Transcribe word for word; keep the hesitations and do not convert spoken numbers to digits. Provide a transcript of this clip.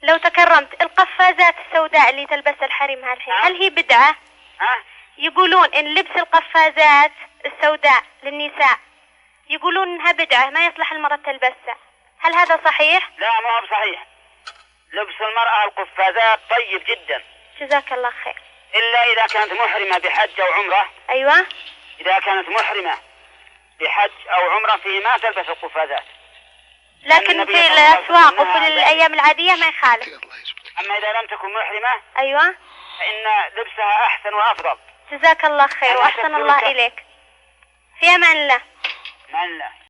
لو تكرمت، القفازات السوداء اللي تلبسها الحريم هالحين هل هي بدعة؟ ها؟ يقولون ان لبس القفازات السوداء للنساء يقولون انها بدعة ما يصلح المرأة تلبسها، هل هذا صحيح؟ لا ما هو بصحيح. لبس المرأة القفازات طيب جدا. جزاك الله خير. إلا إذا كانت محرمة بحج أو عمرة. أيوة. إذا كانت محرمة بحج أو عمرة فيه ما تلبس القفازات. لكن في الأسواق وفي الأيام العادية ما يخالف. أما إذا لم تكن محرمة. أيوة. فإن لبسها أحسن وأفضل. جزاك الله خير وأحسن الله إليك. في أمان الله. أمان الله.